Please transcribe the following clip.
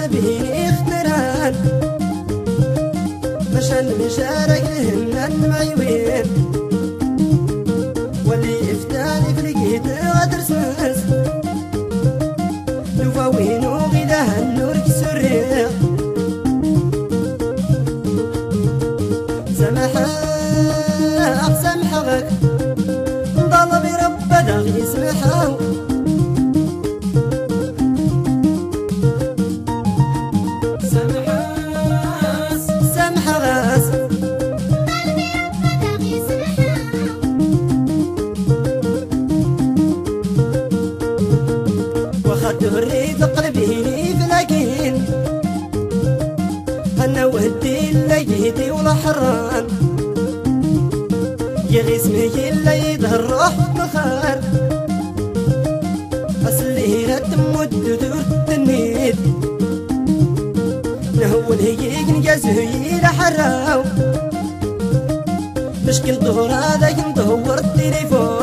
قلبي اختران مشان مشارك لهن معيوين واللي افتاني في لقيت غدر سمس نفاوين وغيدها النور كسريق سمحك ضل برب دغ يسمحه سمحغاس وخد الريد قلبي فلاكين انا وهدي لقيتي ولا حران يا غسمي اللي يظهر روح بخار أصلي تمد دور التنيد نهول هيك نجازه لحراو مشكل ظهر هذا يندور التليفون